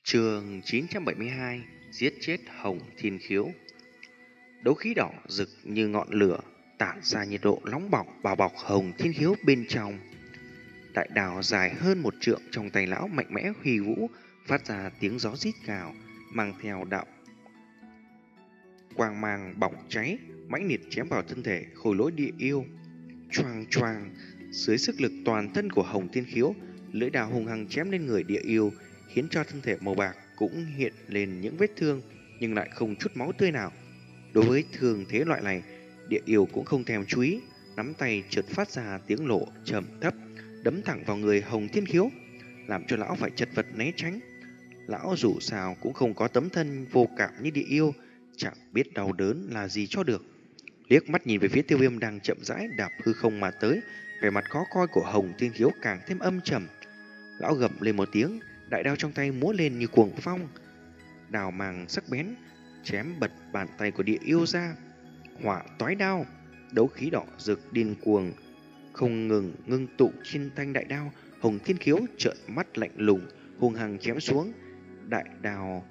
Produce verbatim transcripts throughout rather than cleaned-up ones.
Chương chín trăm bảy mươi hai. Giết chết Hồng Thiên Khiếu. Đấu khí đỏ rực như ngọn lửa, tản ra nhiệt độ nóng bỏng bao bọc Hồng Thiên Khiếu bên trong. Đại đào dài hơn một trượng trong tay lão mạnh mẽ huy vũ, phát ra tiếng gió rít gào, mang theo đạo quang mang bỏng cháy, mãnh liệt chém vào thân thể khôi lỗi địa yêu. Choang choang, dưới sức lực toàn thân của Hồng Thiên Khiếu, lưỡi đào hung hăng chém lên người địa yêu, khiến cho thân thể màu bạc cũng hiện lên những vết thương, nhưng lại không chút máu tươi nào. Đối với thương thế loại này, địa yêu cũng không thèm chú ý, nắm tay chợt phát ra tiếng lộ trầm thấp, đấm thẳng vào người Hồng Thiên Khiếu, làm cho lão phải chật vật né tránh. Lão dù sao cũng không có tấm thân vô cảm như địa yêu, chẳng biết đau đớn là gì cho được. Liếc mắt nhìn về phía Tiêu Viêm đang chậm rãi đạp hư không mà tới, vẻ mặt khó coi của Hồng Thiên Khiếu càng thêm âm trầm. Lão gầm lên một tiếng, đại đao trong tay múa lên như cuồng phong, đào màng sắc bén chém bật bàn tay của địa yêu ra. Hỏa toái đao, đấu khí đỏ rực điên cuồng không ngừng ngưng tụ trên thanh đại đao. Hồng Thiên Khiếu trợn mắt lạnh lùng, hung hăng chém xuống. Đại đao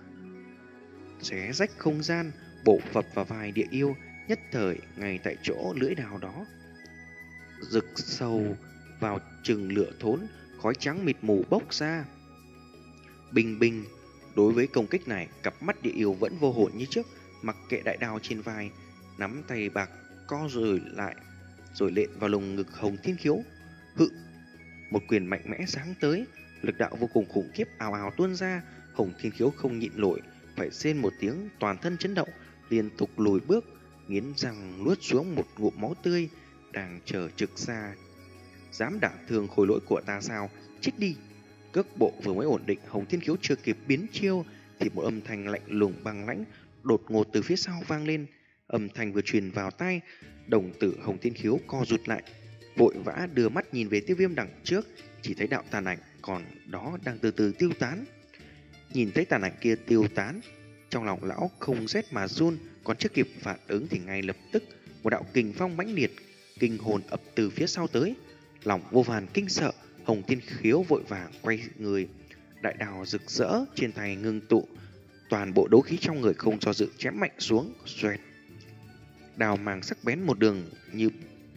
xé rách không gian, bổ phập vào vai địa yêu. Nhất thời ngay tại chỗ lưỡi đao đó rực sâu vào chừng lửa thốn, khói trắng mịt mù bốc ra. Bình bình, đối với công kích này, cặp mắt địa yêu vẫn vô hồn như trước, mặc kệ đại đao trên vai, nắm tay bạc co rồi lại, rồi lện vào lồng ngực Hồng Thiên Khiếu. Hự, một quyền mạnh mẽ giáng tới, lực đạo vô cùng khủng khiếp ào ào tuôn ra. Hồng Thiên Khiếu không nhịn nổi, phải rên một tiếng, toàn thân chấn động, liên tục lùi bước, nghiến răng nuốt xuống một ngụm máu tươi đang chờ trực ra. Dám đả thương khối lỗi của ta sao? Chết đi! Cước bộ vừa mới ổn định, Hồng Thiên Khiếu chưa kịp biến chiêu thì một âm thanh lạnh lùng băng lãnh đột ngột từ phía sau vang lên. Âm thanh vừa truyền vào tai, đồng tử Hồng Thiên Khiếu co rụt lại, vội vã đưa mắt nhìn về Tiêu Viêm đằng trước, chỉ thấy đạo tàn ảnh còn đó đang từ từ tiêu tán. Nhìn thấy tàn ảnh kia tiêu tán, trong lòng lão không rét mà run, còn chưa kịp phản ứng thì ngay lập tức một đạo kình phong mãnh liệt kinh hồn ập từ phía sau tới. Lòng vô vàn kinh sợ, Hồng Thiên Khiếu vội vàng quay người, đại đao rực rỡ trên tay ngưng tụ, toàn bộ đấu khí trong người không do dự chém mạnh xuống. Xoẹt, đao màng sắc bén một đường như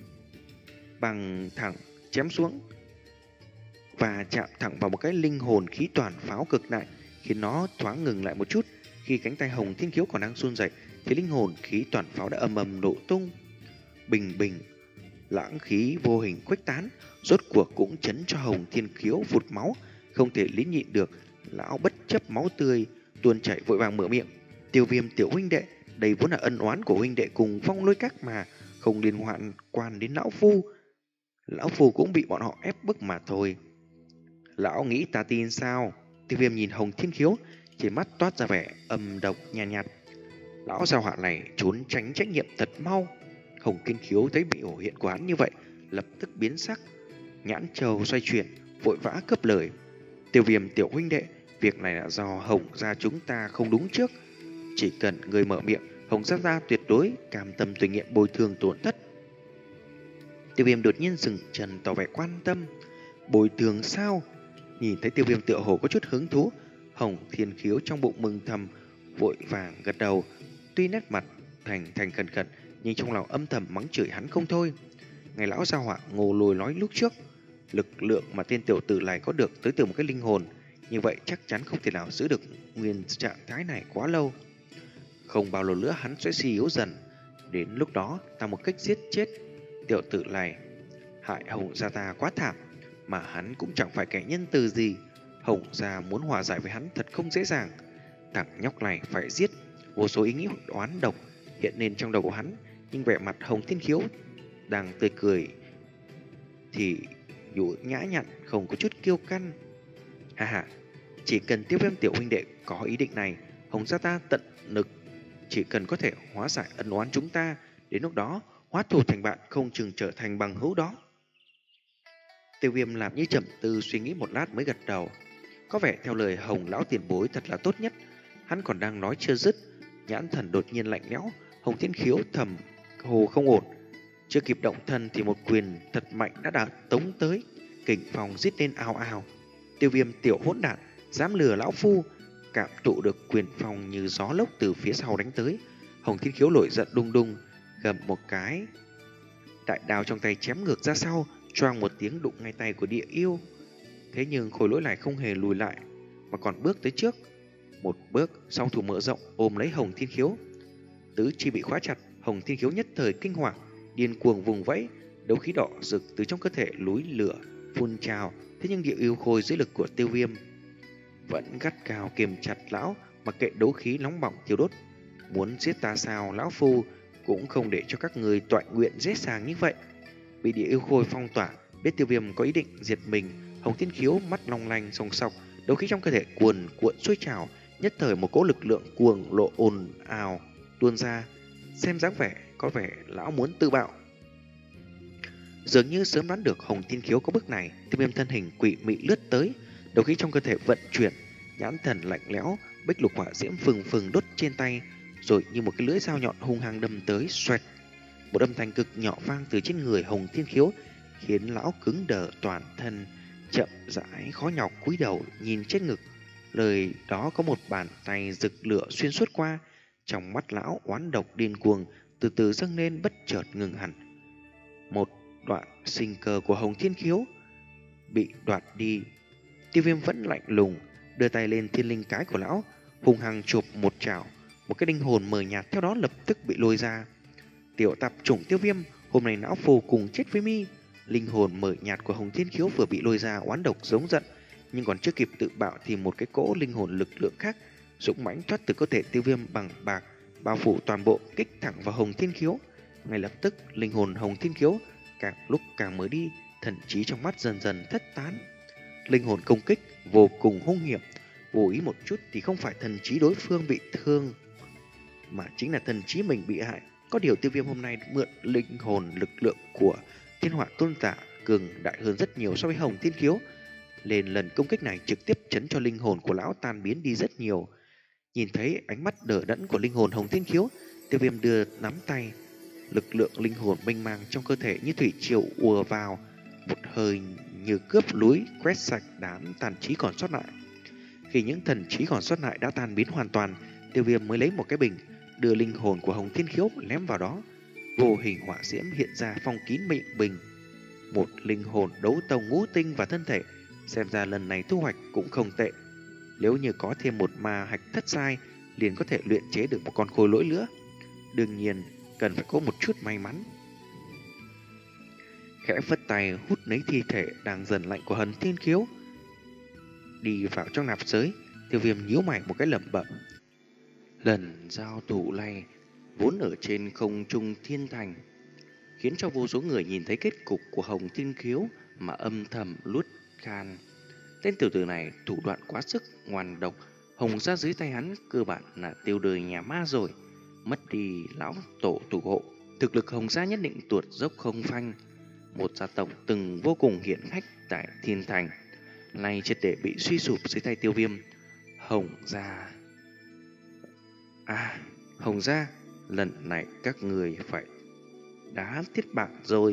bằng thẳng chém xuống và chạm thẳng vào một cái linh hồn khí toàn pháo cực đại, khiến nó thoáng ngừng lại một chút. Khi cánh tay Hồng Thiên Khiếu còn đang run rẩy thì linh hồn khí toàn pháo đã ầm ầm nổ tung. Bình bình, lãng khí vô hình khuếch tán, rốt cuộc cũng chấn cho Hồng Thiên Khiếu vụt máu, không thể lín nhịn được. Lão bất chấp máu tươi tuôn chảy vội vàng mở miệng: Tiêu Viêm tiểu huynh đệ, đây vốn là ân oán của huynh đệ cùng Phong Lôi Các mà, không liên hoạn quan đến lão phu. Lão phu cũng bị bọn họ ép bức mà thôi. Lão nghĩ ta tin sao? Tiêu Viêm nhìn Hồng Thiên Khiếu, trên mắt toát ra vẻ âm độc nhàn nhạt, nhạt. Lão giao họa này trốn tránh trách nhiệm thật mau. Hồng Thiên Khiếu thấy biểu hiện của hắn như vậy, lập tức biến sắc, nhãn châu xoay chuyển, vội vã cướp lời: Tiêu Viêm tiểu huynh đệ, việc này là do Hồng gia chúng ta không đúng trước. Chỉ cần người mở miệng, Hồng gia gia tuyệt đối cam tâm tình nguyện bồi thường tổn thất. Tiêu Viêm đột nhiên dừng chân tỏ vẻ quan tâm: Bồi thường sao? Nhìn thấy Tiêu Viêm tựa hồ có chút hứng thú, Hồng Thiên Khiếu trong bụng mừng thầm, vội vàng gật đầu. Tuy nét mặt thành thành khẩn khẩn, nhưng trong lòng âm thầm mắng chửi hắn không thôi. Ngày lão gia họa ngô lôi nói lúc trước, lực lượng mà tên tiểu tử này có được tới từ một cái linh hồn, như vậy chắc chắn không thể nào giữ được nguyên trạng thái này quá lâu. Không bao lâu nữa hắn sẽ suy yếu dần, đến lúc đó ta một cách giết chết tiểu tử này. Hại Hồng gia ta quá thảm, mà hắn cũng chẳng phải kẻ nhân từ gì. Hồng gia muốn hòa giải với hắn thật không dễ dàng. Thằng nhóc này phải giết. Vô số ý nghĩ oán độc hiện lên trong đầu của hắn, nhưng vẻ mặt Hồng Thiên Khiếu đang tươi cười thì dụ nhã nhặn, không có chút kiêu căng. Ha ha, chỉ cần Tiêu Viêm tiểu huynh đệ có ý định này, Hồng gia ta tận lực, chỉ cần có thể hóa giải ân oán chúng ta, đến lúc đó hóa thù thành bạn, không chừng trở thành bằng hữu đó. Tiêu Viêm làm như trầm tư suy nghĩ một lát mới gật đầu. Có vẻ theo lời Hồng lão tiền bối thật là tốt nhất. Hắn còn đang nói chưa dứt, nhãn thần đột nhiên lạnh lẽo. Hồng Thiên Khiếu thầm hồ không ổn, chưa kịp động thân thì một quyền thật mạnh đã đạp tống tới, kình phong rít lên ào ào. Tiêu Viêm tiểu hỗn đản, dám lừa lão phu, cảm thụ được quyền phong như gió lốc từ phía sau đánh tới. Hồng Thiên Khiếu nổi giận đung đung, gầm một cái, đại đao trong tay chém ngược ra sau, choang một tiếng đụng ngay tay của địa yêu. Thế nhưng khối lỗi lại không hề lùi lại, mà còn bước tới trước. Một bước, song thủ mở rộng ôm lấy Hồng Thiên Khiếu. Tứ chi bị khóa chặt, Hồng Thiên Khiếu nhất thời kinh hoàng, điên cuồng vùng vẫy, đấu khí đỏ rực từ trong cơ thể núi lửa phun trào. Thế nhưng địa yêu khôi dưới lực của Tiêu Viêm vẫn gắt gao kiềm chặt lão, mặc kệ đấu khí nóng bỏng thiêu đốt. Muốn giết ta sao, lão phu cũng không để cho các người toại nguyện dễ dàng như vậy. Bị địa yêu khôi phong tỏa, biết Tiêu Viêm có ý định diệt mình, Hồng Thiên Khiếu mắt long lanh song sọc, đấu khí trong cơ thể cuồn cuộn sôi trào, nhất thời một cỗ lực lượng cuồng lộ ồn ào tuôn ra. Xem dáng vẻ có vẻ lão muốn tự bạo. Dường như sớm đoán được Hồng Thiên Khiếu có bước này, Tiêu Viêm thân hình quỷ mị lướt tới, đấu khí trong cơ thể vận chuyển, nhãn thần lạnh lẽo, bích lục hỏa diễm phừng phừng đốt trên tay, rồi như một cái lưỡi dao nhọn hung hăng đâm tới, xoẹt. Một âm thanh cực nhỏ vang từ trên người Hồng Thiên Khiếu, khiến lão cứng đờ toàn thân, chậm rãi khó nhọc cúi đầu nhìn trên ngực. Lời đó có một bàn tay rực lửa xuyên suốt qua, trong mắt lão oán độc điên cuồng từ từ dâng lên, bất chợt ngừng hẳn. Một đoạn sinh cơ của Hồng Thiên Khiếu bị đoạt đi. Tiêu Viêm vẫn lạnh lùng đưa tay lên thiên linh cái của lão, hung hăng chụp một chảo, một cái linh hồn mờ nhạt theo đó lập tức bị lôi ra. Tiểu tạp chủng Tiêu Viêm, hôm nay não vô cùng chết với mi. Linh hồn mờ nhạt của Hồng Thiên Khiếu vừa bị lôi ra, oán độc giống giận, nhưng còn chưa kịp tự bạo thì một cái cỗ linh hồn lực lượng khác dũng mãnh thoát từ cơ thể Tiêu Viêm bằng bạc, bao phủ toàn bộ, kích thẳng vào Hồng Thiên Khiếu. Ngay lập tức linh hồn Hồng Thiên Khiếu càng lúc càng mới đi, thần trí trong mắt dần dần thất tán. Linh hồn công kích vô cùng hung hiểm, vô ý một chút thì không phải thần trí đối phương bị thương, mà chính là thần trí mình bị hại. Có điều Tiêu Viêm hôm nay mượn linh hồn lực lượng của Thiên Hỏa Tôn Giả cường đại hơn rất nhiều so với Hồng Thiên Khiếu, nên lần công kích này trực tiếp chấn cho linh hồn của lão tan biến đi rất nhiều. Nhìn thấy ánh mắt đờ đẫn của linh hồn Hồng Thiên Khiếu, Tiêu Viêm đưa nắm tay, lực lượng linh hồn mênh mang trong cơ thể như thủy triều ùa vào, một hơi như cướp núi quét sạch đám tàn trí còn sót lại. Khi những thần trí còn sót lại đã tan biến hoàn toàn, Tiêu Viêm mới lấy một cái bình, đưa linh hồn của Hồng Thiên Khiếu ném vào đó. Vô hình hỏa diễm hiện ra phong kín miệng bình. Một linh hồn đấu tông ngũ tinh và thân thể, xem ra lần này thu hoạch cũng không tệ. Nếu như có thêm một ma hạch thất giai, liền có thể luyện chế được một con khôi lỗi nữa. Đương nhiên cần phải có một chút may mắn. Khẽ phất tay hút lấy thi thể đang dần lạnh của Hồng Thiên Khiếu đi vào trong nạp giới. Tiêu Viêm nhíu mày một cái lẩm bẩm. Lần giao thủ này vốn ở trên không trung thiên thành, khiến cho vô số người nhìn thấy kết cục của Hồng Thiên Khiếu mà âm thầm luốt khan. Tên tiểu tử này thủ đoạn quá sức ngoan độc, Hồng gia dưới tay hắn cơ bản là tiêu đời nhà ma rồi. Mất đi lão tổ thủ hộ, thực lực Hồng gia nhất định tuột dốc không phanh. Một gia tộc từng vô cùng hiển hách tại thiên thành, nay triệt để bị suy sụp dưới tay Tiêu Viêm. Hồng gia, à, Hồng gia, lần này các người phải đá thiết bạn rồi.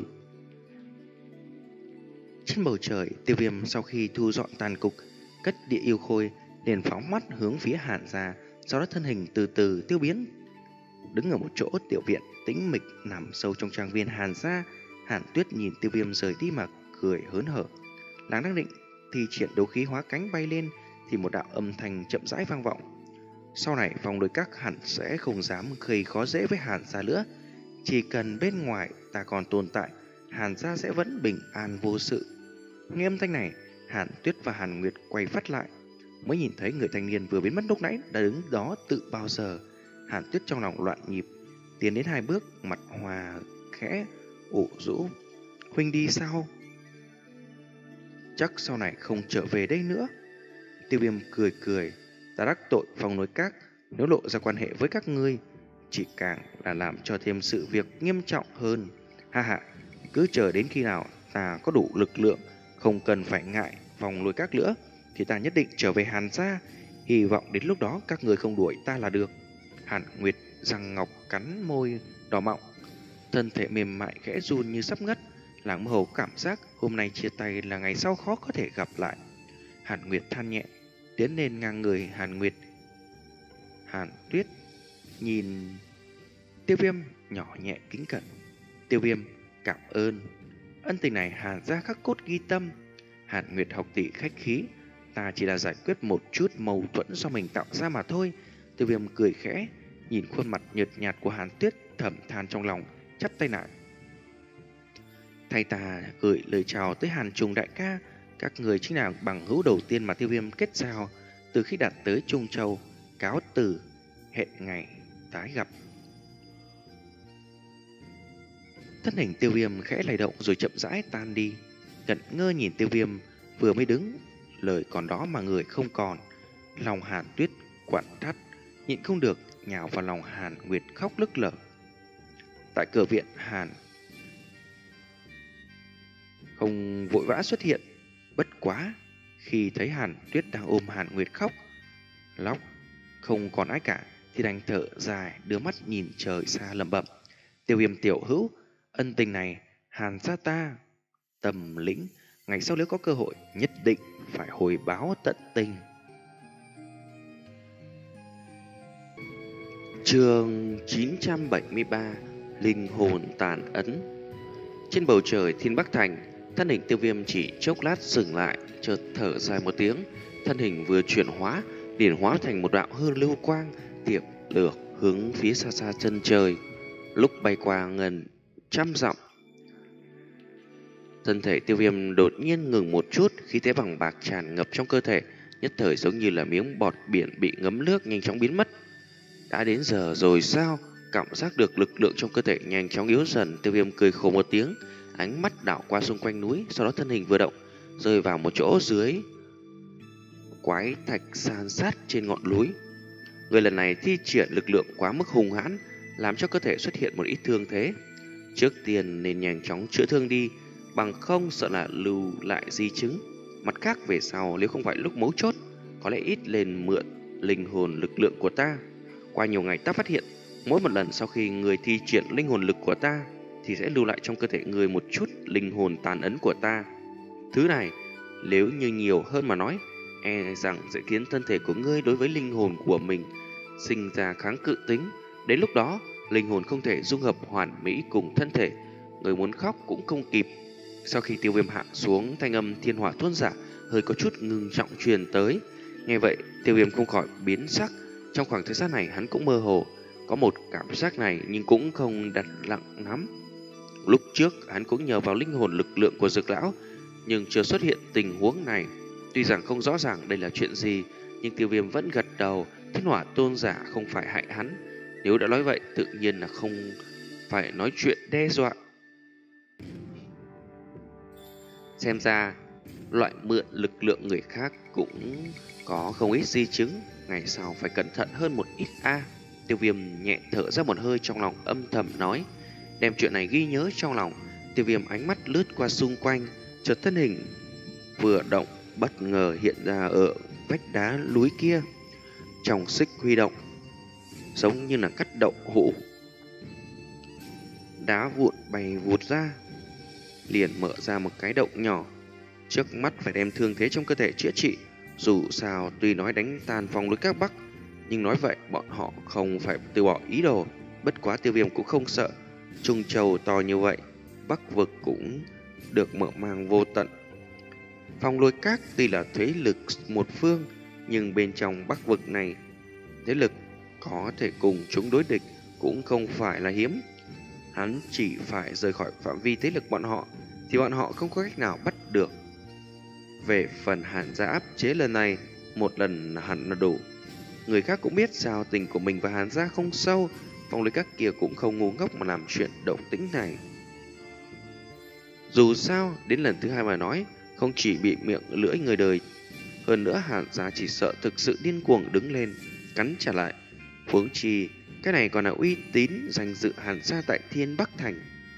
Trên bầu trời, Tiêu Viêm sau khi thu dọn tàn cục, cất địa yêu khôi, liền phóng mắt hướng phía Hàn gia, sau đó thân hình từ từ tiêu biến. Đứng ở một chỗ tiểu viện tĩnh mịch nằm sâu trong trang viên Hàn gia, Hàn Tuyết nhìn Tiêu Viêm rời đi mà cười hớn hở. Nàng đang định thi triển đấu khí hóa cánh bay lên thì một đạo âm thanh chậm rãi vang vọng. Sau này vòng đối các hẳn sẽ không dám gây khó dễ với Hàn gia nữa. Chỉ cần bên ngoài ta còn tồn tại, Hàn gia sẽ vẫn bình an vô sự. Nghe âm thanh này, Hàn Tuyết và Hàn Nguyệt quay phát lại, mới nhìn thấy người thanh niên vừa biến mất lúc nãy đã đứng đó tự bao giờ. Hàn Tuyết trong lòng loạn nhịp, tiến đến hai bước, mặt hòa khẽ ủ rũ. Huynh đi sao? Chắc sau này không trở về đây nữa. Tiêu Viêm cười cười. Ta đắc tội phòng nối các, nếu lộ ra quan hệ với các ngươi, chỉ càng là làm cho thêm sự việc nghiêm trọng hơn. Ha ha, cứ chờ đến khi nào ta có đủ lực lượng, không cần phải ngại phòng lôi các nữa, thì ta nhất định trở về Hàn gia. Hy vọng đến lúc đó các người không đuổi ta là được. Hàn Nguyệt răng ngọc cắn môi đỏ mọng, thân thể mềm mại khẽ run như sắp ngất. Làng mơ hồ cảm giác hôm nay chia tay là ngày sau khó có thể gặp lại. Hàn Nguyệt than nhẹ, tiến lên ngang người Hàn Nguyệt, Hàn Tuyết nhìn Tiêu Viêm nhỏ nhẹ kính cẩn. Tiêu Viêm cảm ơn. Ân tình này Hàn gia khắc cốt ghi tâm. Hàn Nguyệt học tỷ khách khí, ta chỉ là giải quyết một chút mâu thuẫn do mình tạo ra mà thôi. Tiêu Viêm cười khẽ, nhìn khuôn mặt nhợt nhạt của Hàn Tuyết, thầm than trong lòng, chắp tay lại. Thay ta gửi lời chào tới Hàn Trùng đại ca, các người chính là bằng hữu đầu tiên mà Tiêu Viêm kết giao từ khi đạt tới Trung Châu. Cáo từ, hẹn ngày tái gặp. Thân hình Tiêu Viêm khẽ lay động rồi chậm rãi tan đi. Ngẩn ngơ nhìn Tiêu Viêm vừa mới đứng, lời còn đó mà người không còn. Lòng Hàn Tuyết quặn thắt, nhịn không được nhào vào lòng Hàn Nguyệt khóc nức nở. Tại cửa viện, Hàn không vội vã xuất hiện. Bất quá khi thấy Hàn Tuyết đang ôm Hàn Nguyệt khóc lóc không còn ai cả, thì đành thở dài, đưa mắt nhìn trời xa lẩm bẩm. Tiêu Viêm tiểu hữu, ân tình này Hàn gia ta tầm lĩnh, ngày sau nếu có cơ hội nhất định phải hồi báo tận tình. Chương chín trăm bảy mươi ba, linh hồn tàn ấn. Trên bầu trời Thiên Bắc Thành, thân hình Tiêu Viêm chỉ chốc lát dừng lại, chợt thở dài một tiếng, thân hình vừa chuyển hóa, liền hóa thành một đạo hư lưu quang, tiệp lược hướng phía xa xa chân trời. Lúc bay qua gần trăm dặm, thân thể Tiêu Viêm đột nhiên ngừng một chút, khí thế bằng bạc tràn ngập trong cơ thể, nhất thời giống như là miếng bọt biển bị ngấm nước nhanh chóng biến mất. Đã đến giờ rồi sao? Cảm giác được lực lượng trong cơ thể nhanh chóng yếu dần, Tiêu Viêm cười khổ một tiếng, ánh mắt đảo qua xung quanh núi, sau đó thân hình vừa động, rơi vào một chỗ dưới quái thạch san sát trên ngọn núi. Người lần này thi triển lực lượng quá mức hung hãn, làm cho cơ thể xuất hiện một ít thương thế. Trước tiên nên nhanh chóng chữa thương đi, bằng không sợ là lưu lại di chứng. Mặt khác về sau, nếu không phải lúc mấu chốt, có lẽ ít lên mượn linh hồn lực lượng của ta. Qua nhiều ngày ta phát hiện, mỗi một lần sau khi người thi triển linh hồn lực của ta, thì sẽ lưu lại trong cơ thể người một chút linh hồn tàn ấn của ta. Thứ này, nếu như nhiều hơn mà nói, e rằng sẽ khiến thân thể của ngươi đối với linh hồn của mình sinh ra kháng cự tính. Đến lúc đó, linh hồn không thể dung hợp hoàn mỹ cùng thân thể, người muốn khóc cũng không kịp. Sau khi Tiêu Viêm hạ xuống, thanh âm thiên hỏa tuôn giả hơi có chút ngưng trọng truyền tới. Nghe vậy, Tiêu Viêm không khỏi biến sắc. Trong khoảng thời gian này hắn cũng mơ hồ có một cảm giác này, nhưng cũng không đặt nặng lắm. Lúc trước hắn cũng nhờ vào linh hồn lực lượng của Dược lão, nhưng chưa xuất hiện tình huống này. Tuy rằng không rõ ràng đây là chuyện gì, nhưng Tiêu Viêm vẫn gật đầu. Thiên hỏa tôn giả không phải hại hắn, nếu đã nói vậy tự nhiên là không phải nói chuyện đe dọa. Xem ra loại mượn lực lượng người khác cũng có không ít di chứng, ngày sau phải cẩn thận hơn một ít a. À, Tiêu Viêm nhẹ thở ra một hơi, trong lòng âm thầm nói, đem chuyện này ghi nhớ trong lòng. Tiêu Viêm ánh mắt lướt qua xung quanh, chợt thân hình vừa động, bất ngờ hiện ra ở vách đá núi kia. Trong xích huy động, giống như là cắt động hũ, đá vụn bay vụt ra, liền mở ra một cái động nhỏ. Trước mắt phải đem thương thế trong cơ thể chữa trị. Dù sao tuy nói đánh tan phòng núi các Bắc, nhưng nói vậy bọn họ không phải từ bỏ ý đồ. Bất quá Tiêu Viêm cũng không sợ, Trung Châu to như vậy, Bắc vực cũng được mở mang vô tận. Phong lôi các tuy là thế lực một phương, nhưng bên trong Bắc vực này, thế lực có thể cùng chúng đối địch cũng không phải là hiếm. Hắn chỉ phải rời khỏi phạm vi thế lực bọn họ, thì bọn họ không có cách nào bắt được. Về phần Hàn gia áp chế lần này, một lần hẳn là đủ. Người khác cũng biết giao tình của mình và Hàn gia không sâu, phong lôi các kia cũng không ngu ngốc mà làm chuyện động tĩnh này. Dù sao, đến lần thứ hai mà nói, không chỉ bị miệng lưỡi người đời, hơn nữa Hàn gia chỉ sợ thực sự điên cuồng đứng lên, cắn trả lại. Huống chi, cái này còn là uy tín danh dự Hàn gia tại Thiên Bắc Thành.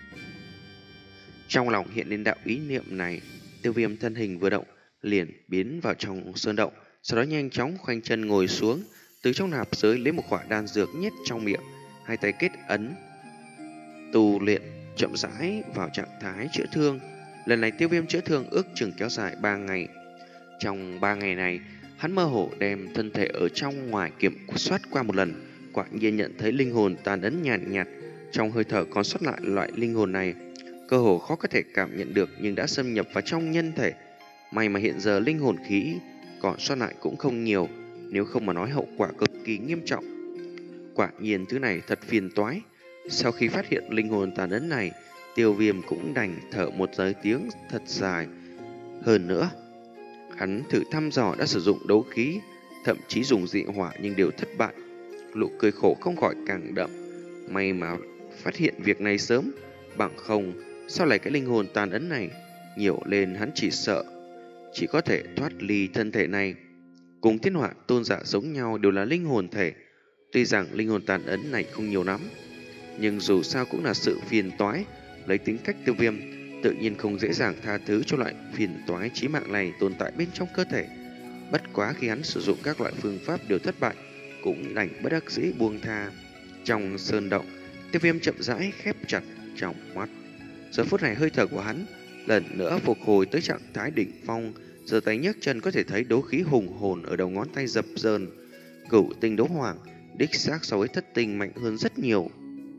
Trong lòng hiện lên đạo ý niệm này, Tiêu Viêm thân hình vừa động, liền biến vào trong sơn động, sau đó nhanh chóng khoanh chân ngồi xuống, từ trong nạp giới lấy một quả đan dược nhét trong miệng, hai tay kết ấn tu luyện, chậm rãi vào trạng thái chữa thương. Lần này Tiêu Viêm chữa thương ước chừng kéo dài ba ngày. Trong ba ngày này, Hắn mơ hồ đem thân thể ở trong ngoài kiểm soát qua một lần, quả nhiên nhận thấy linh hồn tàn ấn nhàn nhạt, nhạt trong hơi thở còn sót lại. Loại linh hồn này cơ hồ khó có thể cảm nhận được nhưng đã xâm nhập vào trong nhân thể. May mà hiện giờ linh hồn khí còn sót lại cũng không nhiều, nếu không mà nói hậu quả cực kỳ nghiêm trọng. Quả nhiên thứ này thật phiền toái. Sau khi phát hiện linh hồn tàn ấn này, Tiêu Viêm cũng đành thở một giới tiếng thật dài. Hơn nữa, hắn thử thăm dò đã sử dụng đấu khí, thậm chí dùng dị hỏa nhưng đều thất bại. Nụ cười khổ không khỏi càng đậm. May mà phát hiện việc này sớm, bằng không sao lại cái linh hồn tàn ấn này nhiều lên, hắn chỉ sợ chỉ có thể thoát ly thân thể này. Cùng Thiên Hỏa tôn giả giống nhau, đều là linh hồn thể. Tuy rằng linh hồn tàn ấn này không nhiều lắm, nhưng dù sao cũng là sự phiền toái. Lấy tính cách Tiêu Viêm, tự nhiên không dễ dàng tha thứ cho loại phiền toái chí mạng này tồn tại bên trong cơ thể. Bất quá khi hắn sử dụng các loại phương pháp đều thất bại, cũng đành bất đắc dĩ buông tha. Trong sơn động, Tiêu Viêm chậm rãi khép chặt trong mắt. Giờ phút này hơi thở của hắn lần nữa phục hồi tới trạng thái đỉnh phong. Giơ tay nhấc chân có thể thấy đấu khí hùng hồn ở đầu ngón tay dập dờn. Cửu tinh đấu hoàng đích xác so với thất tinh mạnh hơn rất nhiều.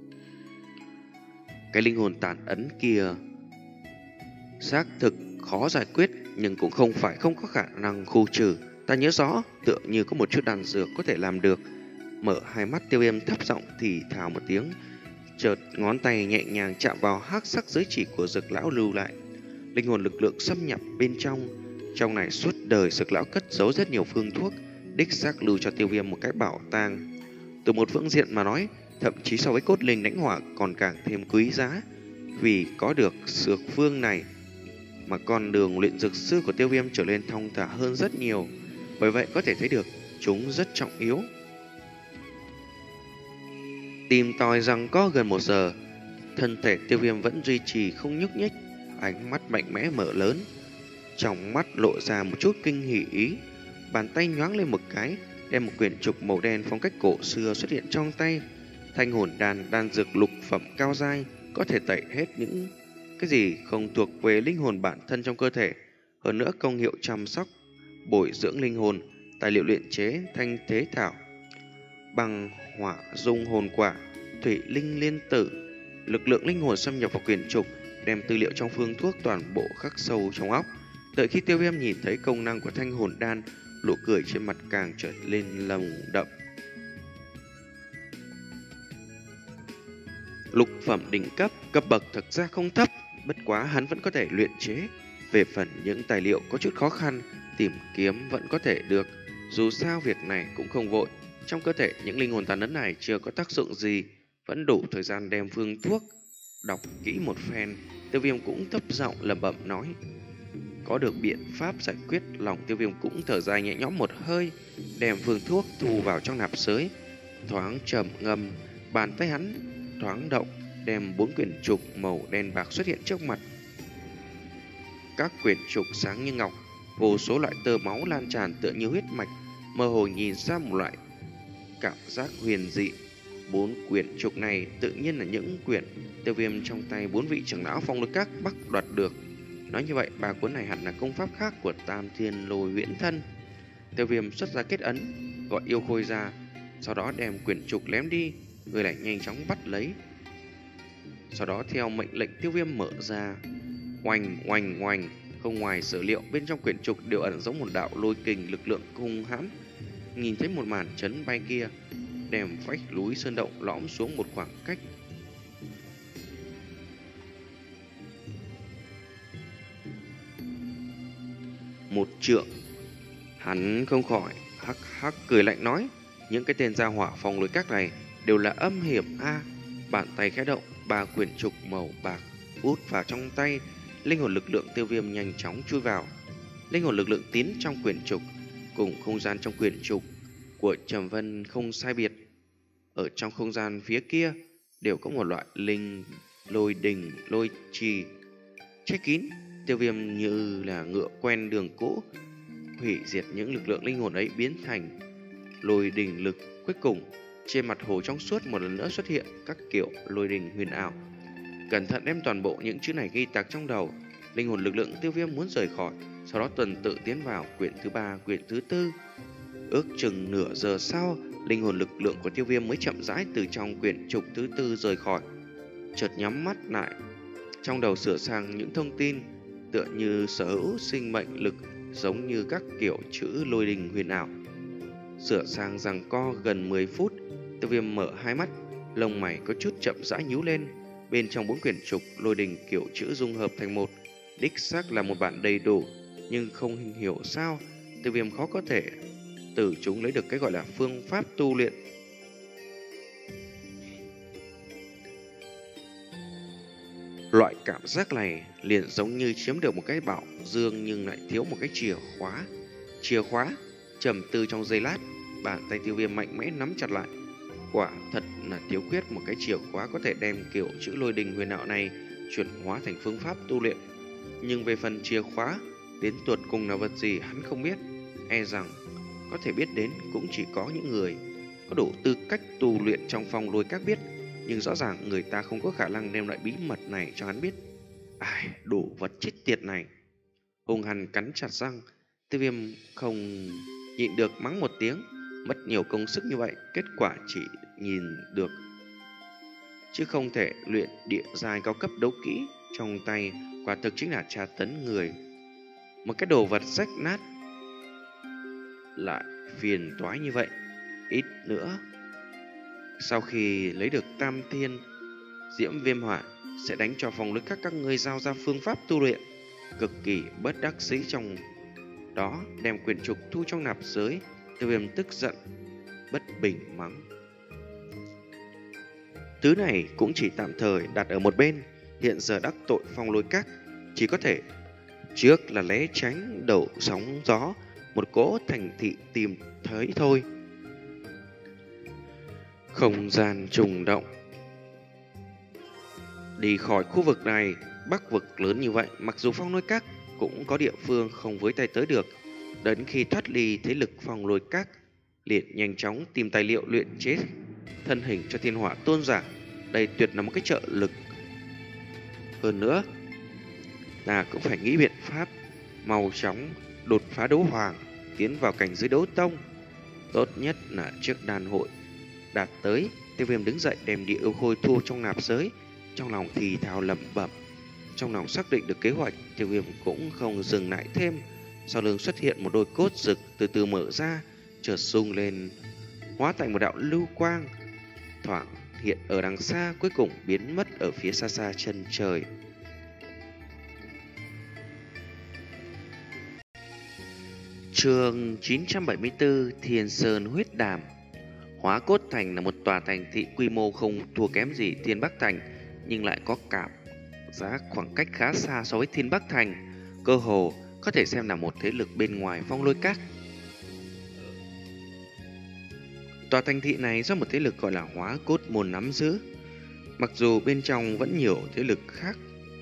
Cái linh hồn tàn ấn kia xác thực khó giải quyết, nhưng cũng không phải không có khả năng khu trừ. Ta nhớ rõ, tựa như có một chút đan dược có thể làm được. Mở hai mắt, Tiêu Viêm thấp giọng thì thào một tiếng, chợt ngón tay nhẹ nhàng chạm vào hắc sắc giới chỉ của Dực lão lưu lại. Linh hồn lực lượng xâm nhập bên trong. Trong này suốt đời Dực lão cất giấu rất nhiều phương thuốc, đích xác lưu cho Tiêu Viêm một cái bảo tàng. Từ một phương diện mà nói, thậm chí so với cốt linh đánh hỏa còn càng thêm quý giá. Vì có được dược phương này mà con đường luyện dược sư của Tiêu Viêm trở nên thong thả hơn rất nhiều. Bởi vậy có thể thấy được chúng rất trọng yếu. Tìm tòi rằng có gần một giờ, thân thể Tiêu Viêm vẫn duy trì không nhúc nhích, ánh mắt mạnh mẽ mở lớn, trong mắt lộ ra một chút kinh hỉ ý. Bàn tay nhoáng lên một cái, đem một quyển trục màu đen phong cách cổ xưa xuất hiện trong tay. Thanh hồn đan, đan dược lục phẩm cao giai, có thể tẩy hết những cái gì không thuộc về linh hồn bản thân trong cơ thể. Hơn nữa công hiệu chăm sóc, bồi dưỡng linh hồn. Tài liệu luyện chế thanh thế thảo, bằng hỏa dung hồn quả, thủy linh liên tử. Lực lượng linh hồn xâm nhập vào quyển trục, đem tư liệu trong phương thuốc toàn bộ khắc sâu trong óc. Đợi khi Tiêu Viêm nhìn thấy công năng của thanh hồn đan, nụ cười trên mặt càng trở lên lồng đậm. Lục phẩm đỉnh cấp, cấp bậc thực ra không thấp, bất quá hắn vẫn có thể luyện chế. Về phần những tài liệu có chút khó khăn, tìm kiếm vẫn có thể được. Dù sao việc này cũng không vội. Trong cơ thể những linh hồn tàn ấn này chưa có tác dụng gì, vẫn đủ thời gian đem phương thuốc đọc kỹ một phen. Tiêu Viêm cũng thấp giọng lẩm bẩm nói. Có được biện pháp giải quyết, lòng Tiêu Viêm cũng thở dài nhẹ nhõm một hơi, đem phương thuốc thu vào trong nạp sới. Thoáng trầm ngâm, bàn tay hắn thoáng động, đem bốn quyển trục màu đen bạc xuất hiện trước mặt. Các quyển trục sáng như ngọc, vô số loại tơ máu lan tràn tựa như huyết mạch, mơ hồ nhìn ra một loại cảm giác huyền dị. Bốn quyển trục này tự nhiên là những quyển Tiêu Viêm trong tay bốn vị trưởng lão Phong Lôi Các bắt đoạt được. Nói như vậy, ba cuốn này hẳn là công pháp khác của Tam Thiên Lôi Huyễn Thân. Tiêu Viêm xuất ra kết ấn, gọi yêu khôi ra, sau đó đem quyển trục ném đi, người lại nhanh chóng bắt lấy. Sau đó theo mệnh lệnh Tiêu Viêm mở ra, oanh oanh oanh. Không ngoài sở liệu, bên trong quyển trục đều ẩn giống một đạo lôi kình lực lượng hung hãn. Nhìn thấy một màn chấn bay kia, đem vách núi sơn động lõm xuống một khoảng cách. Một trượng. Hắn không khỏi hắc hắc cười lạnh nói, những cái tên gia hỏa Phong Lôi Các này đều là âm hiểm a. À. Bàn tay khẽ động, ba quyển trục màu bạc út vào trong tay. Linh hồn lực lượng Tiêu Viêm nhanh chóng chui vào. Linh hồn lực lượng tiến trong quyển trục cùng không gian trong quyển trục của Trầm Vân không sai biệt. Ở trong không gian phía kia đều có một loại linh lôi đình lôi trì che kín. Tiêu Viêm như là ngựa quen đường cũ, hủy diệt những lực lượng linh hồn ấy biến thành lôi đình lực. Cuối cùng trên mặt hồ trong suốt một lần nữa xuất hiện các kiểu lôi đình huyền ảo. Cẩn thận đem toàn bộ những chữ này ghi tạc trong đầu, linh hồn lực lượng Tiêu Viêm muốn rời khỏi, sau đó tuần tự tiến vào quyển thứ ba, quyển thứ tư. Ước chừng nửa giờ sau, linh hồn lực lượng của Tiêu Viêm mới chậm rãi từ trong quyển trục thứ tư rời khỏi. Chợt nhắm mắt lại, trong đầu sửa sang những thông tin tựa như sở hữu sinh mệnh lực, giống như các kiểu chữ lôi đình huyền ảo. Sửa sang giằng co gần mười phút, Tiêu Viêm mở hai mắt, lông mày có chút chậm rãi nhíu lên. Bên trong bốn quyển trục lôi đình kiểu chữ dung hợp thành một, đích xác là một bản đầy đủ, nhưng không hiểu sao Tiêu Viêm khó có thể từ chúng lấy được cái gọi là phương pháp tu luyện. Loại cảm giác này liền giống như chiếm được một cái bảo dương nhưng lại thiếu một cái chìa khóa. Chìa khóa, trầm tư trong giây lát, bàn tay Tiêu Viêm mạnh mẽ nắm chặt lại. Quả thật là thiếu khuyết một cái chìa khóa có thể đem kiểu chữ lôi đình huyền ảo này chuyển hóa thành phương pháp tu luyện. Nhưng về phần chìa khóa, đến tuột cùng là vật gì hắn không biết. E rằng có thể biết đến cũng chỉ có những người có đủ tư cách tu luyện trong phong lôi các biết. Nhưng rõ ràng người ta không có khả năng đem lại bí mật này cho hắn biết. Ai, đủ vật chết tiệt này. Hùng hằn cắn chặt răng, Tiêu Viêm không nhịn được mắng một tiếng. Mất nhiều công sức như vậy, kết quả chỉ nhìn được chứ không thể luyện địa giai cao cấp đấu kỹ trong tay, quả thực chính là tra tấn người. Một cái đồ vật rách nát lại phiền toái như vậy. Ít nữa, sau khi lấy được Tam Thiên Diễm Viêm Hỏa, sẽ đánh cho phòng lôi các các ngươi giao ra phương pháp tu luyện. Cực kỳ bất đắc dĩ trong đó đem quyển trục thu trong nạp giới, Tiêu Viêm tức giận bất bình mắng. Thứ này cũng chỉ tạm thời đặt ở một bên, hiện giờ đắc tội phong lôi các, chỉ có thể trước là né tránh đầu sóng gió một cỗ thành thị tìm thấy thôi. Không gian trùng động. Đi khỏi khu vực này, bắc vực lớn như vậy, mặc dù phong lôi các cũng có địa phương không với tay tới được. Đến khi thoát ly thế lực phong lôi các, liền nhanh chóng tìm tài liệu luyện chế thân hình cho thiên hỏa tôn giả. Đây tuyệt là một cái trợ lực. Hơn nữa, ta cũng phải nghĩ biện pháp mau chóng đột phá đấu hoàng, tiến vào cảnh giới đấu tông. Tốt nhất là trước đàn hội đạt tới. Tiêu Viêm đứng dậy đem địa yêu khôi thu trong nạp giới, trong lòng thì thào lẩm bẩm. Trong lòng xác định được kế hoạch, Tiêu Viêm cũng không dừng lại thêm. Sau lưng xuất hiện một đôi cốt rực từ từ mở ra, chợt sung lên, hóa thành một đạo lưu quang, thoảng hiện ở đằng xa, cuối cùng biến mất ở phía xa xa chân trời. Chương chín trăm bảy mươi tư, Thiên Sơn Huyết Đàm. Hóa Cốt Thành là một tòa thành thị quy mô không thua kém gì Thiên Bắc Thành, nhưng lại có cảm giác khoảng cách khá xa so với Thiên Bắc Thành, cơ hồ có thể xem là một thế lực bên ngoài phong lôi các. Tòa thành thị này do một thế lực gọi là Hóa Cốt Môn nắm giữ, mặc dù bên trong vẫn nhiều thế lực khác,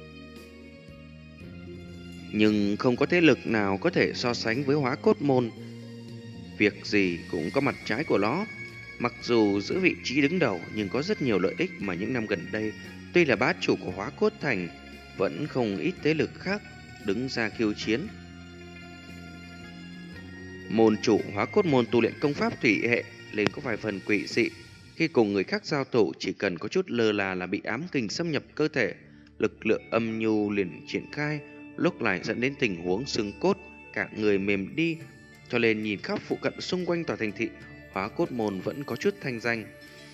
nhưng không có thế lực nào có thể so sánh với Hóa Cốt Môn. Việc gì cũng có mặt trái của nó. Mặc dù giữ vị trí đứng đầu, nhưng có rất nhiều lợi ích mà những năm gần đây, tuy là bá chủ của Hóa Cốt Thành, vẫn không ít thế lực khác đứng ra khiêu chiến. Môn chủ Hóa Cốt Môn tu luyện công pháp thủy hệ, nên có vài phần quỷ dị. Khi cùng người khác giao thủ, chỉ cần có chút lơ là là bị ám kình xâm nhập cơ thể, lực lượng âm nhu liền triển khai, lúc lại dẫn đến tình huống xương cốt cả người mềm đi. Cho nên nhìn khắp phụ cận xung quanh tòa thành thị, Hóa Cốt Môn vẫn có chút thanh danh.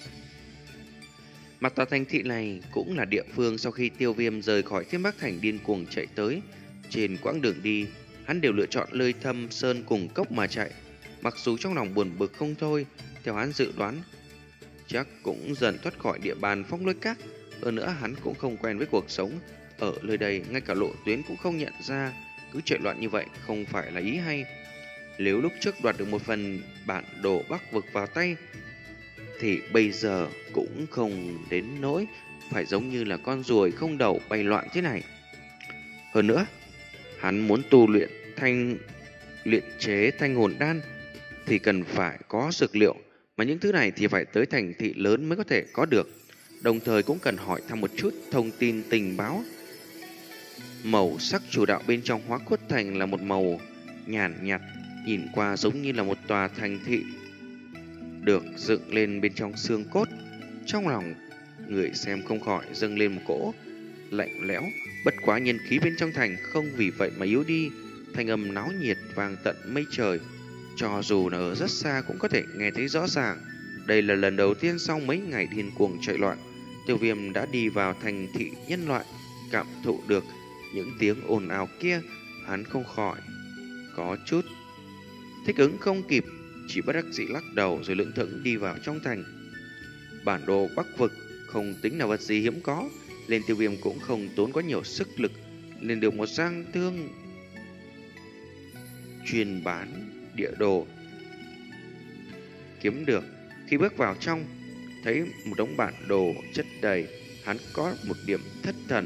Mà tòa thành thị này cũng là địa phương sau khi Tiêu Viêm rời khỏi Thiên Bắc Thành điên cuồng chạy tới. Trên quãng đường đi, hắn đều lựa chọn nơi thâm sơn cùng cốc mà chạy. Mặc dù trong lòng buồn bực không thôi, theo hắn dự đoán, chắc cũng dần thoát khỏi địa bàn phong lôi các. Hơn nữa hắn cũng không quen với cuộc sống ở nơi đây, ngay cả lộ tuyến cũng không nhận ra. Cứ chạy loạn như vậy không phải là ý hay. Nếu lúc trước đoạt được một phần bản đồ Bắc vực vào tay, thì bây giờ cũng không đến nỗi phải giống như là con ruồi không đầu bay loạn thế này. Hơn nữa, hắn muốn tu luyện thanh luyện chế thanh hồn đan thì cần phải có dược liệu, mà những thứ này thì phải tới thành thị lớn mới có thể có được. Đồng thời cũng cần hỏi thăm một chút thông tin tình báo. Màu sắc chủ đạo bên trong Hóa Cốt Thành là một màu nhàn nhạt, nhìn qua giống như là một tòa thành thị được dựng lên bên trong xương cốt. Trong lòng người xem không khỏi dâng lên một cỗ lạnh lẽo. Bất quá nhân khí bên trong thành không vì vậy mà yếu đi, thanh âm náo nhiệt vang tận mây trời, cho dù là ở rất xa cũng có thể nghe thấy rõ ràng. Đây là lần đầu tiên sau mấy ngày điên cuồng chạy loạn, Tiêu Viêm đã đi vào thành thị nhân loại, cảm thụ được những tiếng ồn ào kia, hắn không khỏi có chút thích ứng không kịp, chỉ bất đắc dĩ lắc đầu rồi lững thững đi vào trong thành. Bản đồ Bắc vực không tính là vật gì hiếm có, nên Tiêu Viêm cũng không tốn quá nhiều sức lực lên được một gian thương chuyên bán địa đồ kiếm được. Khi bước vào trong, thấy một đống bản đồ chất đầy, hắn có một điểm thất thần.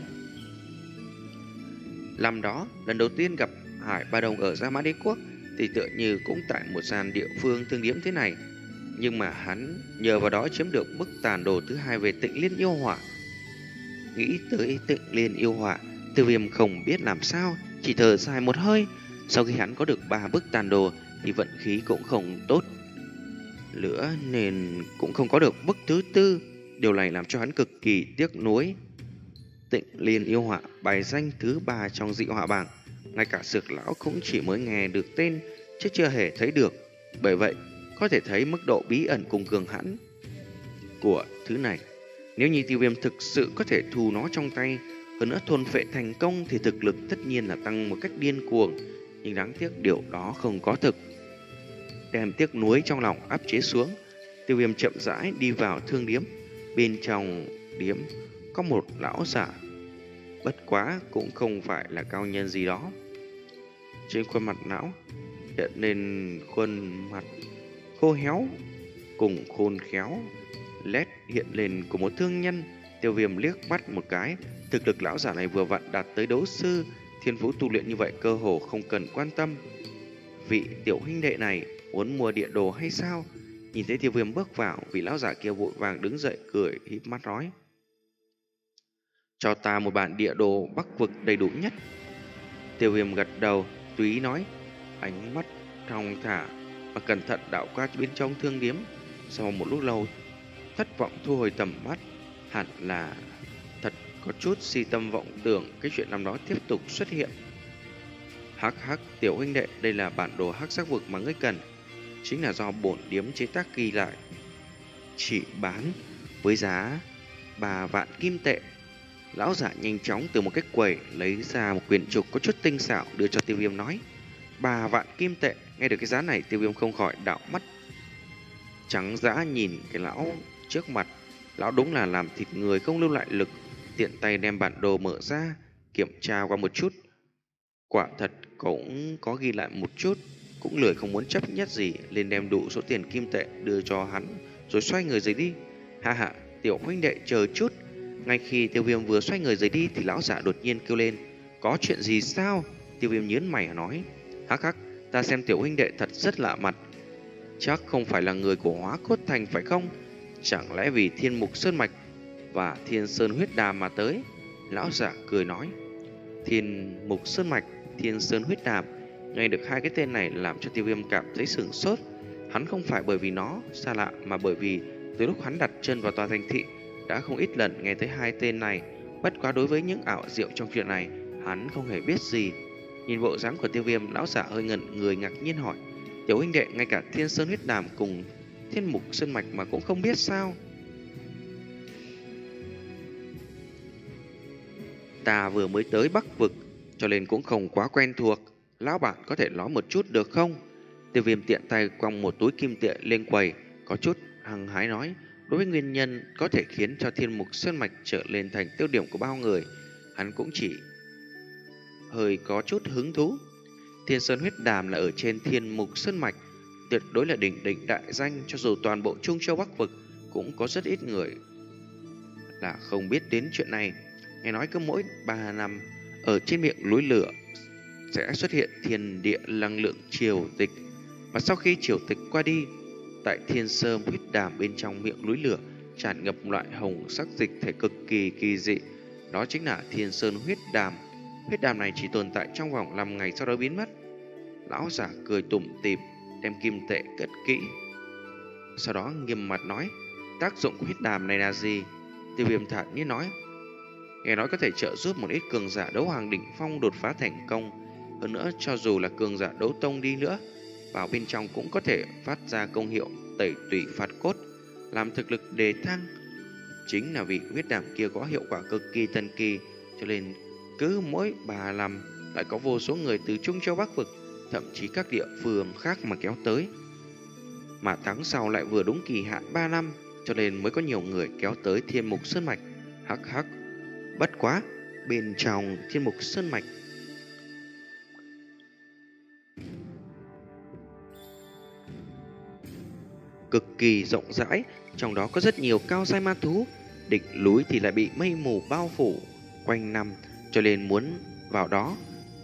Năm đó, lần đầu tiên gặp Hải Ba Đồng ở Gia Mã Đế Quốc thì tựa như cũng tại một gian địa phương thương điếm thế này, nhưng mà hắn nhờ vào đó chiếm được bức tàn đồ thứ hai về Tịnh Liên Yêu Hỏa. Nghĩ tới Tịnh Liên Yêu Hỏa, Tiêu Viêm không biết làm sao, chỉ thở dài một hơi. Sau khi hắn có được ba bức tàn đồ thì vận khí cũng không tốt nữa, nên cũng không có được bức thứ tư. Điều này làm cho hắn cực kỳ tiếc nuối. Tịnh Liên Yêu Hỏa bài danh thứ ba trong dị họa bảng, ngay cả Sược Lão cũng chỉ mới nghe được tên chứ chưa hề thấy được. Bởi vậy có thể thấy mức độ bí ẩn cùng cường hãn của thứ này. Nếu như Tiêu Viêm thực sự có thể thu nó trong tay, hơn nữa thôn phệ thành công, thì thực lực tất nhiên là tăng một cách điên cuồng. Nhưng đáng tiếc điều đó không có thực. Đem tiếc nuối trong lòng áp chế xuống, Tiêu Viêm chậm rãi đi vào thương điếm. Bên trong điếm có một lão giả, bất quá cũng không phải là cao nhân gì đó. Trên khuôn mặt lão hiện lên khuôn mặt khô héo cùng khôn khéo, nét hiện lên của một thương nhân. Tiêu Viêm liếc mắt một cái, thực lực lão giả này vừa vặn đạt tới đấu sư, thiên phú tu luyện như vậy cơ hồ không cần quan tâm. Vị tiểu huynh đệ này muốn mua địa đồ hay sao? Nhìn thấy Tiêu Viêm bước vào, vị lão giả kia vội vàng đứng dậy cười híp mắt nói: "Cho ta một bản địa đồ Bắc vực đầy đủ nhất." Tiêu Viêm gật đầu, tùy ý nói, ánh mắt thong thả và cẩn thận đảo qua bên trong thương điếm. Sau một lúc lâu, thất vọng thu hồi tầm mắt, hẳn là thật có chút si tâm vọng tưởng cái chuyện năm đó tiếp tục xuất hiện. "Hắc hắc, tiểu huynh đệ, đây là bản đồ hắc sắc vực mà ngươi cần, chính là do bổn điếm chế tác ghi lại, chỉ bán với giá ba vạn kim tệ." Lão giả nhanh chóng từ một cái quầy lấy ra một quyển trục có chút tinh xảo đưa cho Tiêu Viêm, nói: "Ba vạn kim tệ." Nghe được cái giá này, Tiêu Viêm không khỏi đảo mắt trắng dã nhìn cái lão trước mặt. Lão đúng là làm thịt người không lưu lại lực. Tiện tay đem bản đồ mở ra kiểm tra qua một chút, quả thật cũng có ghi lại một chút. Cũng lười không muốn chấp nhất gì, lên đem đủ số tiền kim tệ đưa cho hắn rồi xoay người rời đi. "Ha ha, tiểu huynh đệ chờ chút." Ngay khi Tiêu Viêm vừa xoay người rời đi thì lão giả đột nhiên kêu lên: "Có chuyện gì sao?" Tiêu Viêm nhướng mày nói: "Hắc hắc, ta xem tiểu huynh đệ thật rất lạ mặt, chắc không phải là người của Hóa Cốt Thành phải không? Chẳng lẽ vì Thiên Mục Sơn Mạch và Thiên Sơn Huyết Đàm mà tới?" Lão giả cười nói: "Thiên Mục Sơn Mạch, Thiên Sơn Huyết Đàm." Nghe được hai cái tên này làm cho Tiêu Viêm cảm thấy sửng sốt. Hắn không phải bởi vì nó xa lạ, mà bởi vì từ lúc hắn đặt chân vào tòa thành thị đã không ít lần nghe tới hai tên này. Bất quá đối với những ảo diệu trong chuyện này, hắn không hề biết gì. Nhìn bộ dáng của Tiêu Viêm, lão giả hơi ngẩn người ngạc nhiên hỏi: "Tiểu huynh đệ ngay cả Thiên Sơn Huyết Đàm cùng Thiên Mục Sơn Mạch mà cũng không biết sao?" "Ta vừa mới tới Bắc vực cho nên cũng không quá quen thuộc. Lão bạn có thể nói một chút được không?" Tiêu Viêm tiện tay quăng một túi kim tệ lên quầy, có chút hăng hái nói. Đối với nguyên nhân có thể khiến cho Thiên Mục Sơn Mạch trở lên thành tiêu điểm của bao người, hắn cũng chỉ hơi có chút hứng thú. Thiên Sơn Huyết Đàm là ở trên Thiên Mục Sơn Mạch, tuyệt đối là đỉnh đỉnh đại danh, cho dù toàn bộ Trung Châu Bắc vực cũng có rất ít người là không biết đến chuyện này. Nghe nói cứ mỗi ba năm ở trên miệng núi lửa sẽ xuất hiện thiên địa năng lượng triều tịch, mà sau khi triều tịch qua đi, tại Thiên Sơn Huyết Đàm bên trong miệng núi lửa tràn ngập loại hồng sắc dịch thể cực kỳ kỳ dị, đó chính là Thiên Sơn Huyết Đàm. huyết đàm này chỉ tồn tại trong vòng năm ngày sau đó biến mất. Lão giả cười tủm tỉm, đem kim tệ cất kỹ. Sau đó nghiêm mặt nói, tác dụng của huyết đàm này là gì? Tiêu Viêm thản nhiên nói, nghe nói có thể trợ giúp một ít cường giả đấu hoàng đỉnh phong đột phá thành công. Hơn nữa, cho dù là cường giả đấu tông đi nữa, vào bên trong cũng có thể phát ra công hiệu tẩy tủy phạt cốt, làm thực lực đề thăng. Chính là vì huyết đàm kia có hiệu quả cực kỳ thần kỳ, cho nên cứ mỗi ba năm lại có vô số người từ Trung Châu Bắc Vực, thậm chí các địa phương khác mà kéo tới. Mà tháng sau lại vừa đúng kỳ hạn ba năm, cho nên mới có nhiều người kéo tới Thiên Mục Sơn Mạch. Hắc hắc. Bất quá, bên trong Thiên Mục Sơn Mạch cực kỳ rộng rãi, trong đó có rất nhiều cao giai ma thú. Đỉnh núi thì lại bị mây mù bao phủ quanh năm, cho nên muốn vào đó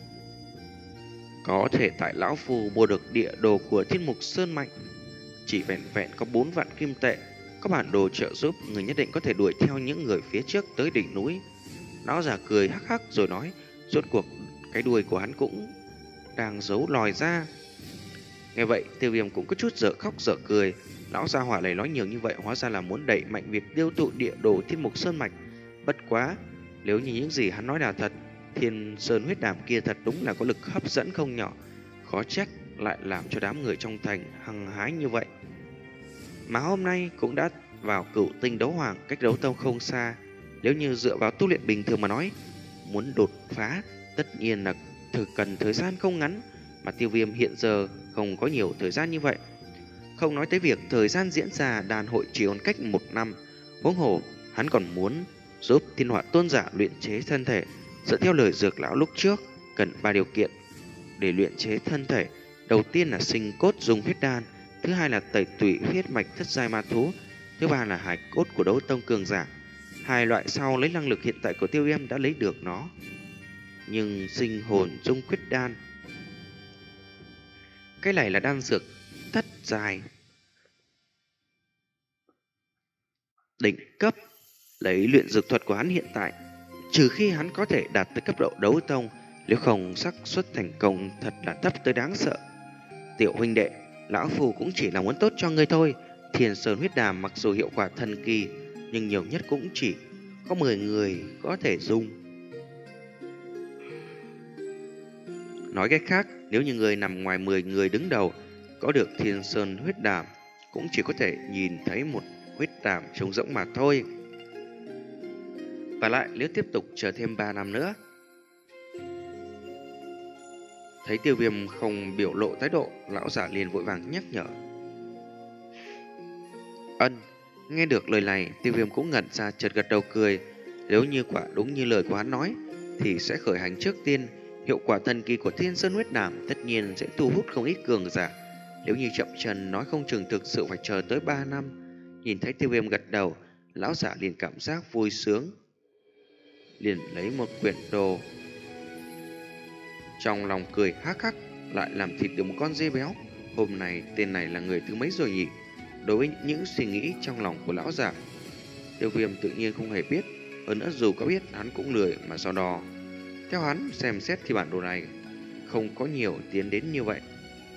có thể tại lão phù mua được địa đồ của Thiên Mục Sơn Mạch. Chỉ vẹn vẹn có bốn vạn kim tệ, có bản đồ trợ giúp, người nhất định có thể đuổi theo những người phía trước tới đỉnh núi. Lão già cười hắc hắc rồi nói, rốt cuộc cái đuôi của hắn cũng đang giấu lòi ra. Nghe vậy, Tiêu Viêm cũng có chút dở khóc dở cười. Lão gia hỏa này nói nhiều như vậy hóa ra là muốn đẩy mạnh việc tiêu thụ địa đồ Thiên Mục Sơn Mạch. Bất quá, nếu như những gì hắn nói là thật, Thiên Sơn huyết đàm kia thật đúng là có lực hấp dẫn không nhỏ, khó trách lại làm cho đám người trong thành hăng hái như vậy. Mà hôm nay cũng đã vào cửu tinh đấu hoàng, cách đấu tông không xa. Nếu như dựa vào tu luyện bình thường mà nói, muốn đột phá tất nhiên là thử cần thời gian không ngắn, mà Tiêu Viêm hiện giờ không có nhiều thời gian như vậy. Không nói tới việc thời gian diễn ra đàn hội chỉ còn cách một năm, huống hồ hắn còn muốn giúp Thiên Họa Tôn giả luyện chế thân thể. Dựa theo lời dược lão lúc trước, cần ba điều kiện để luyện chế thân thể. Đầu tiên là sinh cốt dùng huyết đan, thứ hai là tẩy tủy huyết mạch thất giai ma thú, thứ ba là hải cốt của đấu tông cường giả. Hai loại sau lấy năng lực hiện tại của Tiêu Viêm đã lấy được nó, nhưng sinh hồn dung huyết đan, cái này là đan dược thất giai đỉnh cấp. Lấy luyện dược thuật của hắn hiện tại, trừ khi hắn có thể đạt tới cấp độ đấu tông, nếu không xác suất thành công thật là thấp tới đáng sợ. Tiểu huynh đệ, lão phù cũng chỉ là muốn tốt cho ngươi thôi. Thiên Sơn huyết đàm mặc dù hiệu quả thần kỳ, nhưng nhiều nhất cũng chỉ có mười người có thể dùng. Nói cách khác, nếu như người nằm ngoài mười người đứng đầu có được Thiên Sơn huyết đàm, cũng chỉ có thể nhìn thấy một huyết đàm trống rỗng mà thôi. Và lại nếu tiếp tục chờ thêm ba năm nữa. Thấy Tiêu Viêm không biểu lộ thái độ, lão giả liền vội vàng nhắc nhở. Ân. Nghe được lời này, Tiêu Viêm cũng ngẩn ra, chợt gật đầu cười. Nếu như quả đúng như lời của hắn nói, thì sẽ khởi hành trước tiên. Hiệu quả thần kỳ của Thiên Sơn huyết đàm tất nhiên sẽ thu hút không ít cường giả. Nếu như chậm chân nói không chừng thực sự phải chờ tới ba năm. Nhìn thấy Tiêu Viêm gật đầu, lão giả liền cảm giác vui sướng, liền lấy một quyển đồ, trong lòng cười hắc hắc, lại làm thịt được một con dê béo. Hôm nay tên này là người thứ mấy rồi nhỉ? Đối với những suy nghĩ trong lòng của lão giả, Tiêu Viêm tự nhiên không hề biết. Hơn nữa dù có biết, hắn cũng lười mà so đo. Theo hắn xem xét thì bản đồ này không có nhiều tiến đến như vậy,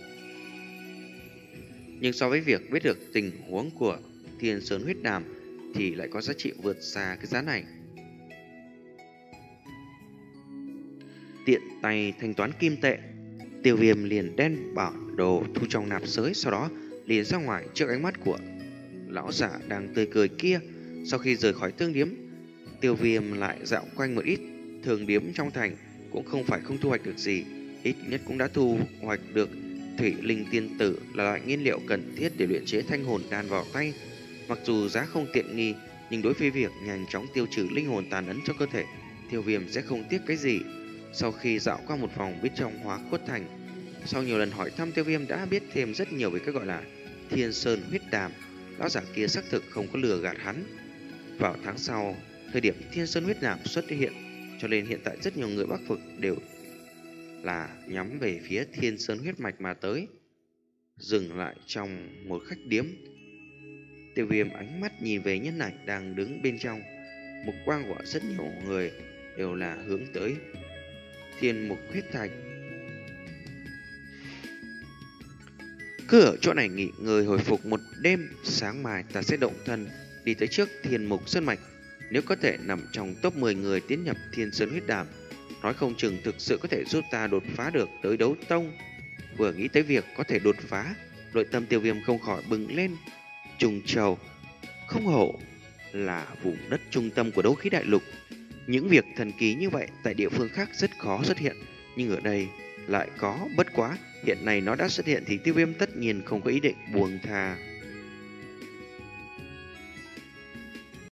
nhưng so với việc biết được tình huống của Thiên Sơn huyết đàm thì lại có giá trị vượt xa cái giá này. Tiện tay thanh toán kim tệ, Tiêu Viêm liền đem bản đồ thu trong nạp giới, sau đó liền ra ngoài trước ánh mắt của lão giả đang tươi cười kia. Sau khi rời khỏi thương điếm, Tiêu Viêm lại dạo quanh một ít thương điếm trong thành, cũng không phải không thu hoạch được gì, ít nhất cũng đã thu hoạch được thủy linh tiên tử, là loại nguyên liệu cần thiết để luyện chế thanh hồn đan vào tay. Mặc dù giá không tiện nghi, nhưng đối với việc nhanh chóng tiêu trừ linh hồn tàn ấn trong cơ thể, Tiêu Viêm sẽ không tiếc cái gì. Sau khi dạo qua một vòng bên trong Hóa Khuất Thành, sau nhiều lần hỏi thăm, Tiêu Viêm đã biết thêm rất nhiều về cái gọi là Thiên Sơn huyết đàm. Lão giả kia xác thực không có lừa gạt hắn. Vào tháng sau, thời điểm Thiên Sơn huyết đàm xuất hiện, cho nên hiện tại rất nhiều người Bắc Vực đều là nhắm về phía Thiên Sơn huyết mạch mà tới. Dừng lại trong một khách điếm, Tiêu Viêm ánh mắt nhìn về nhân ảnh đang đứng bên trong. Mục quang của rất nhiều người đều là hướng tới Thiên Mục Huyết Thạch. Cứ ở chỗ này nghỉ ngơi hồi phục một đêm, sáng mai ta sẽ động thân đi tới trước Thiên Mục Sơn Mạch. Nếu có thể nằm trong top mười người tiến nhập Thiên Sơn Huyết Đàm, nói không chừng thực sự có thể giúp ta đột phá được tới đấu tông. Vừa nghĩ tới việc có thể đột phá, nội tâm Tiêu Viêm không khỏi bừng lên. Trùng Châu không hổ là vùng đất trung tâm của đấu khí đại lục. Những việc thần kỳ như vậy tại địa phương khác rất khó xuất hiện, nhưng ở đây lại có. Bất quá hiện nay nó đã xuất hiện thì Tiêu Viêm tất nhiên không có ý định buông tha.